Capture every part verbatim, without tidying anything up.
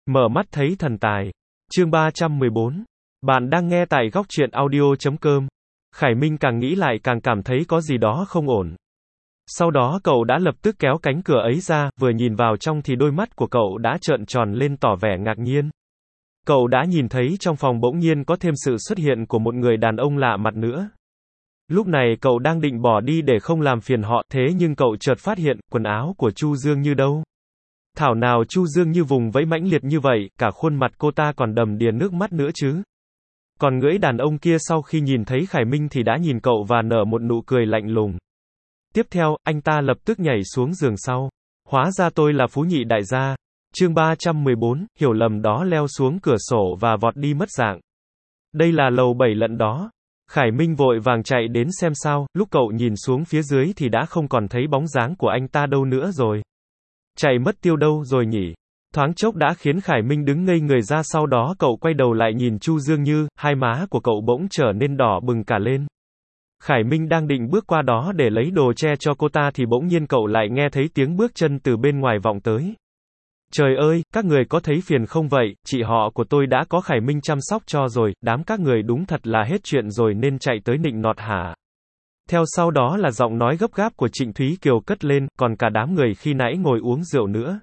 Mở mắt thấy thần tài. Chương ba trăm mười bốn. Bạn đang nghe tại góc truyện audio chấm com. Khải Minh càng nghĩ lại càng cảm thấy có gì đó không ổn. Sau đó cậu đã lập tức kéo cánh cửa ấy ra, vừa nhìn vào trong thì đôi mắt của cậu đã trợn tròn lên tỏ vẻ ngạc nhiên. Cậu đã nhìn thấy trong phòng bỗng nhiên có thêm sự xuất hiện của một người đàn ông lạ mặt nữa. Lúc này cậu đang định bỏ đi để không làm phiền họ, thế nhưng cậu chợt phát hiện, quần áo của Chu Dương Như đâu? Thảo nào Chu Dương Như vùng vẫy mãnh liệt như vậy, cả khuôn mặt cô ta còn đầm đìa nước mắt nữa chứ. Còn người đàn ông kia sau khi nhìn thấy Khải Minh thì đã nhìn cậu và nở một nụ cười lạnh lùng. Tiếp theo, anh ta lập tức nhảy xuống giường sau. Hóa ra tôi là Phú Nhị đại gia. Chương ba trăm mười bốn, hiểu lầm đó leo xuống cửa sổ và vọt đi mất dạng. Đây là lầu bảy lận đó. Khải Minh vội vàng chạy đến xem sao, lúc cậu nhìn xuống phía dưới thì đã không còn thấy bóng dáng của anh ta đâu nữa rồi. Chạy mất tiêu đâu rồi nhỉ? Thoáng chốc đã khiến Khải Minh đứng ngây người ra, sau đó cậu quay đầu lại nhìn Chu Dương Như, hai má của cậu bỗng trở nên đỏ bừng cả lên. Khải Minh đang định bước qua đó để lấy đồ che cho cô ta thì bỗng nhiên cậu lại nghe thấy tiếng bước chân từ bên ngoài vọng tới. Trời ơi, các người có thấy phiền không vậy, chị họ của tôi đã có Khải Minh chăm sóc cho rồi, đám các người đúng thật là hết chuyện rồi nên chạy tới nịnh nọt hả? Theo sau đó là giọng nói gấp gáp của Trịnh Thúy Kiều cất lên, còn cả đám người khi nãy ngồi uống rượu nữa.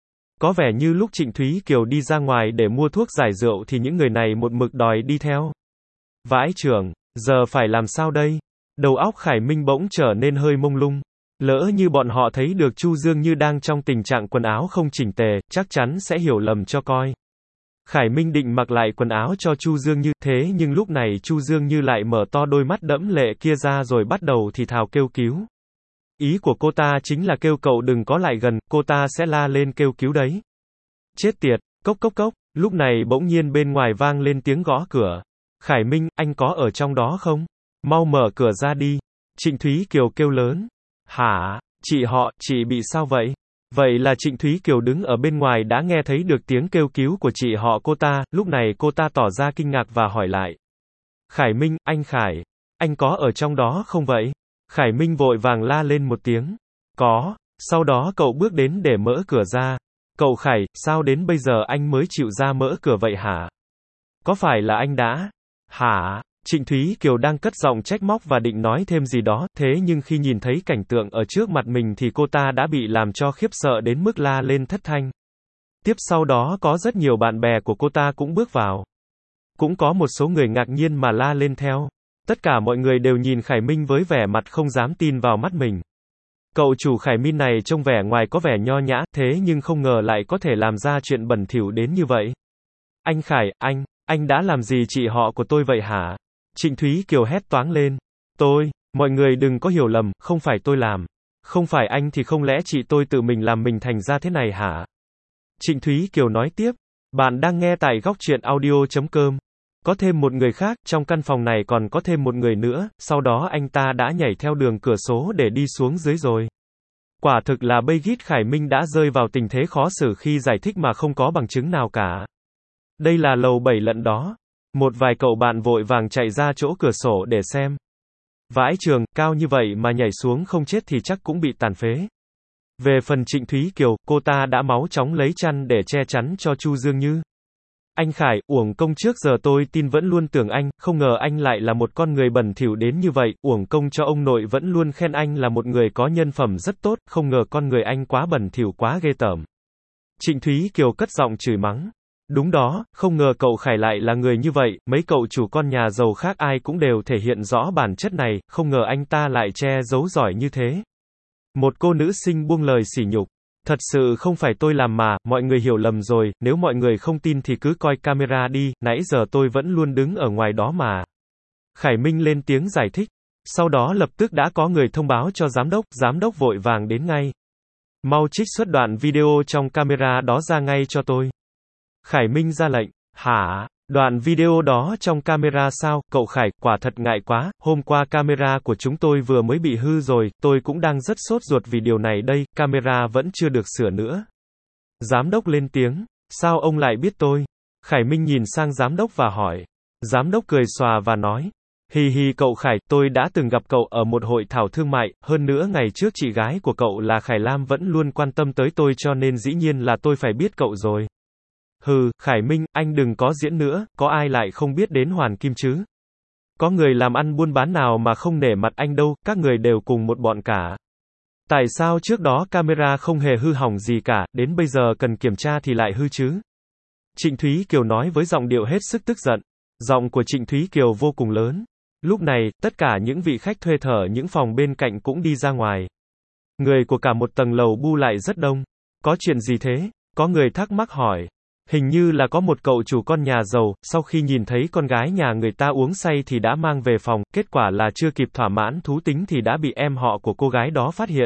Có vẻ như lúc Trịnh Thúy Kiều đi ra ngoài để mua thuốc giải rượu thì những người này một mực đòi đi theo. Vãi chưởng, giờ phải làm sao đây? Đầu óc Khải Minh bỗng trở nên hơi mông lung. Lỡ như bọn họ thấy được Chu Dương Như đang trong tình trạng quần áo không chỉnh tề, chắc chắn sẽ hiểu lầm cho coi. Khải Minh định mặc lại quần áo cho Chu Dương Như, thế nhưng lúc này Chu Dương Như lại mở to đôi mắt đẫm lệ kia ra rồi bắt đầu thì thào kêu cứu. Ý của cô ta chính là kêu cậu đừng có lại gần, cô ta sẽ la lên kêu cứu đấy. Chết tiệt, cốc cốc cốc, lúc này bỗng nhiên bên ngoài vang lên tiếng gõ cửa. Khải Minh, anh có ở trong đó không? Mau mở cửa ra đi. Trịnh Thúy Kiều kêu lớn. Hả, chị họ, chị bị sao vậy? Vậy là Trịnh Thúy Kiều đứng ở bên ngoài đã nghe thấy được tiếng kêu cứu của chị họ cô ta, lúc này cô ta tỏ ra kinh ngạc và hỏi lại. Khải Minh, anh Khải, anh có ở trong đó không vậy? Khải Minh vội vàng la lên một tiếng. Có, sau đó cậu bước đến để mở cửa ra. Cậu Khải, sao đến bây giờ anh mới chịu ra mở cửa vậy hả? Có phải là anh đã? Hả? Trịnh Thúy Kiều đang cất giọng trách móc và định nói thêm gì đó, thế nhưng khi nhìn thấy cảnh tượng ở trước mặt mình thì cô ta đã bị làm cho khiếp sợ đến mức la lên thất thanh. Tiếp sau đó có rất nhiều bạn bè của cô ta cũng bước vào. Cũng có một số người ngạc nhiên mà la lên theo. Tất cả mọi người đều nhìn Khải Minh với vẻ mặt không dám tin vào mắt mình. Cậu chủ Khải Minh này trông vẻ ngoài có vẻ nho nhã, thế nhưng không ngờ lại có thể làm ra chuyện bẩn thỉu đến như vậy. Anh Khải, anh, anh đã làm gì chị họ của tôi vậy hả? Trịnh Thúy Kiều hét toáng lên. Tôi, mọi người đừng có hiểu lầm, không phải tôi làm. Không phải anh thì không lẽ chị tôi tự mình làm mình thành ra thế này hả? Trịnh Thúy Kiều nói tiếp. Bạn đang nghe tại góc truyện audio chấm com. Có thêm một người khác, trong căn phòng này còn có thêm một người nữa, sau đó anh ta đã nhảy theo đường cửa sổ để đi xuống dưới rồi. Quả thực là Beigit Khải Minh đã rơi vào tình thế khó xử khi giải thích mà không có bằng chứng nào cả. Đây là lầu bảy lận đó. Một vài cậu bạn vội vàng chạy ra chỗ cửa sổ để xem. Vãi trường, cao như vậy mà nhảy xuống không chết thì chắc cũng bị tàn phế. Về phần Trịnh Thúy Kiều, cô ta đã máu chóng lấy chăn để che chắn cho Chu Dương Như. Anh Khải, uổng công trước giờ tôi tin vẫn luôn tưởng anh, không ngờ anh lại là một con người bẩn thỉu đến như vậy, uổng công cho ông nội vẫn luôn khen anh là một người có nhân phẩm rất tốt, không ngờ con người anh quá bẩn thỉu quá ghê tởm. Trịnh Thúy Kiều cất giọng chửi mắng. Đúng đó, không ngờ cậu Khải lại là người như vậy, mấy cậu chủ con nhà giàu khác ai cũng đều thể hiện rõ bản chất này, không ngờ anh ta lại che giấu giỏi như thế. Một cô nữ sinh buông lời sỉ nhục. Thật sự không phải tôi làm mà, mọi người hiểu lầm rồi, nếu mọi người không tin thì cứ coi camera đi, nãy giờ tôi vẫn luôn đứng ở ngoài đó mà. Khải Minh lên tiếng giải thích. Sau đó lập tức đã có người thông báo cho giám đốc, giám đốc vội vàng đến ngay. Mau trích xuất đoạn video trong camera đó ra ngay cho tôi. Khải Minh ra lệnh. Hả? Đoạn video đó trong camera sao? Cậu Khải, quả thật ngại quá, hôm qua camera của chúng tôi vừa mới bị hư rồi, tôi cũng đang rất sốt ruột vì điều này đây, camera vẫn chưa được sửa nữa. Giám đốc lên tiếng. Sao ông lại biết tôi? Khải Minh nhìn sang giám đốc và hỏi. Giám đốc cười xòa và nói. Hì hì cậu Khải, tôi đã từng gặp cậu ở một hội thảo thương mại, hơn nữa ngày trước chị gái của cậu là Khải Lam vẫn luôn quan tâm tới tôi cho nên dĩ nhiên là tôi phải biết cậu rồi. Hừ, Khải Minh, anh đừng có diễn nữa, có ai lại không biết đến Hoàn Kim chứ? Có người làm ăn buôn bán nào mà không nể mặt anh đâu, các người đều cùng một bọn cả. Tại sao trước đó camera không hề hư hỏng gì cả, đến bây giờ cần kiểm tra thì lại hư chứ? Trịnh Thúy Kiều nói với giọng điệu hết sức tức giận. Giọng của Trịnh Thúy Kiều vô cùng lớn. Lúc này, tất cả những vị khách thuê thở những phòng bên cạnh cũng đi ra ngoài. Người của cả một tầng lầu bu lại rất đông. Có chuyện gì thế? Có người thắc mắc hỏi. Hình như là có một cậu chủ con nhà giàu, sau khi nhìn thấy con gái nhà người ta uống say thì đã mang về phòng, kết quả là chưa kịp thỏa mãn thú tính thì đã bị em họ của cô gái đó phát hiện.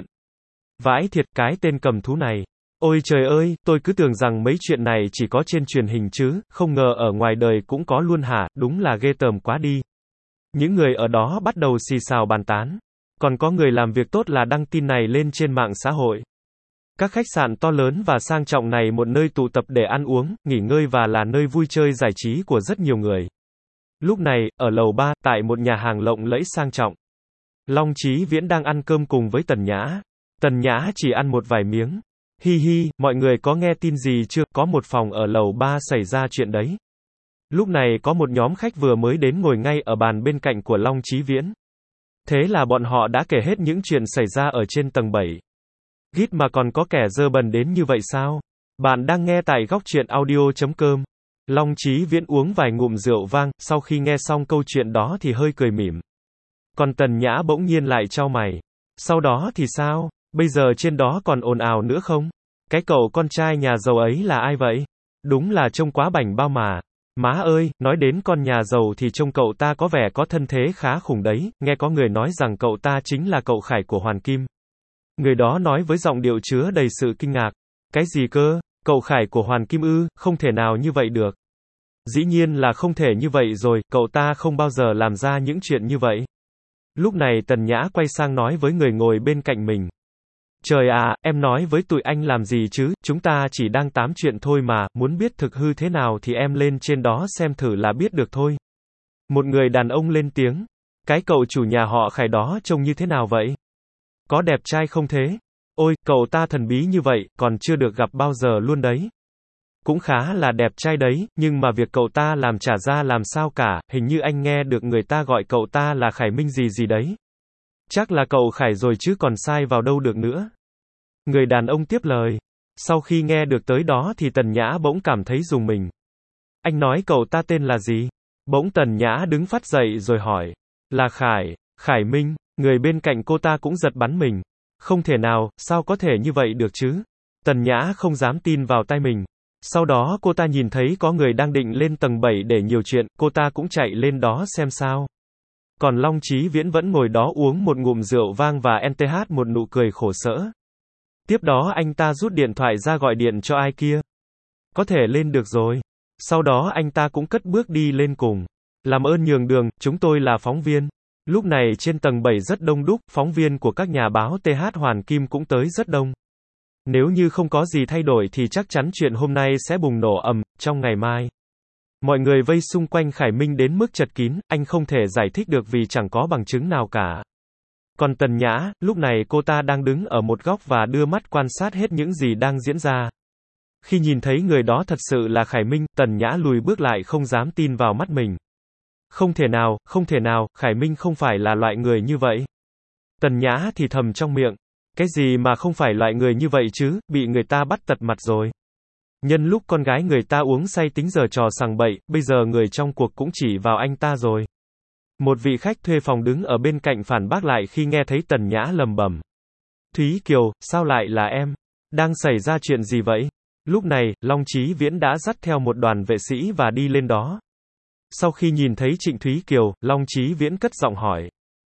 Vãi thiệt, cái tên cầm thú này. Ôi trời ơi, tôi cứ tưởng rằng mấy chuyện này chỉ có trên truyền hình chứ, không ngờ ở ngoài đời cũng có luôn hả, đúng là ghê tởm quá đi. Những người ở đó bắt đầu xì xào bàn tán. Còn có người làm việc tốt là đăng tin này lên trên mạng xã hội. Các khách sạn to lớn và sang trọng này một nơi tụ tập để ăn uống, nghỉ ngơi và là nơi vui chơi giải trí của rất nhiều người. Lúc này, ở lầu ba, tại một nhà hàng lộng lẫy sang trọng, Long Chí Viễn đang ăn cơm cùng với Tần Nhã. Tần Nhã chỉ ăn một vài miếng. Hi hi, mọi người có nghe tin gì chưa, có một phòng ở lầu ba xảy ra chuyện đấy. Lúc này có một nhóm khách vừa mới đến ngồi ngay ở bàn bên cạnh của Long Chí Viễn. Thế là bọn họ đã kể hết những chuyện xảy ra ở trên tầng bảy. Gít mà còn có kẻ dơ bẩn đến như vậy sao? Bạn đang nghe tại góc truyện audio chấm com. Long Chí Viễn uống vài ngụm rượu vang, sau khi nghe xong câu chuyện đó thì hơi cười mỉm. Còn Tần Nhã bỗng nhiên lại chau mày. Sau đó thì sao? Bây giờ trên đó còn ồn ào nữa không? Cái cậu con trai nhà giàu ấy là ai vậy? Đúng là trông quá bảnh bao mà. Má ơi, nói đến con nhà giàu thì trông cậu ta có vẻ có thân thế khá khủng đấy, nghe có người nói rằng cậu ta chính là cậu Khải của Hoàn Kim. Người đó nói với giọng điệu chứa đầy sự kinh ngạc. Cái gì cơ? Cậu Khải của Hoàn Kim ư? Không thể nào như vậy được. Dĩ nhiên là không thể như vậy rồi, cậu ta không bao giờ làm ra những chuyện như vậy. Lúc này Tần Nhã quay sang nói với người ngồi bên cạnh mình. Trời à, em nói với tụi anh làm gì chứ, chúng ta chỉ đang tám chuyện thôi mà, muốn biết thực hư thế nào thì em lên trên đó xem thử là biết được thôi. Một người đàn ông lên tiếng. Cái cậu chủ nhà họ Khải đó trông như thế nào vậy? Có đẹp trai không thế? Ôi, cậu ta thần bí như vậy, còn chưa được gặp bao giờ luôn đấy. Cũng khá là đẹp trai đấy, nhưng mà việc cậu ta làm chả ra làm sao cả, hình như anh nghe được người ta gọi cậu ta là Khải Minh gì gì đấy. Chắc là cậu Khải rồi chứ còn sai vào đâu được nữa. Người đàn ông tiếp lời. Sau khi nghe được tới đó thì Tần Nhã bỗng cảm thấy rùng mình. Anh nói cậu ta tên là gì? Bỗng Tần Nhã đứng phát dậy rồi hỏi. Là Khải, Khải Minh. Người bên cạnh cô ta cũng giật bắn mình. Không thể nào, sao có thể như vậy được chứ? Tần Nhã không dám tin vào tai mình. Sau đó cô ta nhìn thấy có người đang định lên tầng bảy để nhiều chuyện, cô ta cũng chạy lên đó xem sao. Còn Long Chí Viễn vẫn ngồi đó uống một ngụm rượu vang và en tê hát một nụ cười khổ sở. Tiếp đó anh ta rút điện thoại ra gọi điện cho ai kia. Có thể lên được rồi. Sau đó anh ta cũng cất bước đi lên cùng. Làm ơn nhường đường, chúng tôi là phóng viên. Lúc này trên tầng bảy rất đông đúc, phóng viên của các nhà báo tê hát Hoàn Kim cũng tới rất đông. Nếu như không có gì thay đổi thì chắc chắn chuyện hôm nay sẽ bùng nổ ầm, trong ngày mai. Mọi người vây xung quanh Khải Minh đến mức chật kín, anh không thể giải thích được vì chẳng có bằng chứng nào cả. Còn Tần Nhã, lúc này cô ta đang đứng ở một góc và đưa mắt quan sát hết những gì đang diễn ra. Khi nhìn thấy người đó thật sự là Khải Minh, Tần Nhã lùi bước lại không dám tin vào mắt mình. Không thể nào, không thể nào, Khải Minh không phải là loại người như vậy. Tần Nhã thì thầm trong miệng. Cái gì mà không phải loại người như vậy chứ, bị người ta bắt tật mặt rồi. Nhân lúc con gái người ta uống say tính giờ trò sằng bậy, bây giờ người trong cuộc cũng chỉ vào anh ta rồi. Một vị khách thuê phòng đứng ở bên cạnh phản bác lại khi nghe thấy Tần Nhã lầm bầm. Thúy Kiều, sao lại là em? Đang xảy ra chuyện gì vậy? Lúc này, Long Chí Viễn đã dắt theo một đoàn vệ sĩ và đi lên đó. Sau khi nhìn thấy Trịnh Thúy Kiều, Long Chí Viễn cất giọng hỏi.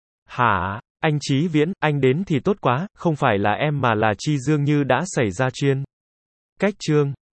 Hả? Anh Chí Viễn, anh đến thì tốt quá, không phải là em mà là Chi Dương Như đã xảy ra chuyên. Cách chương.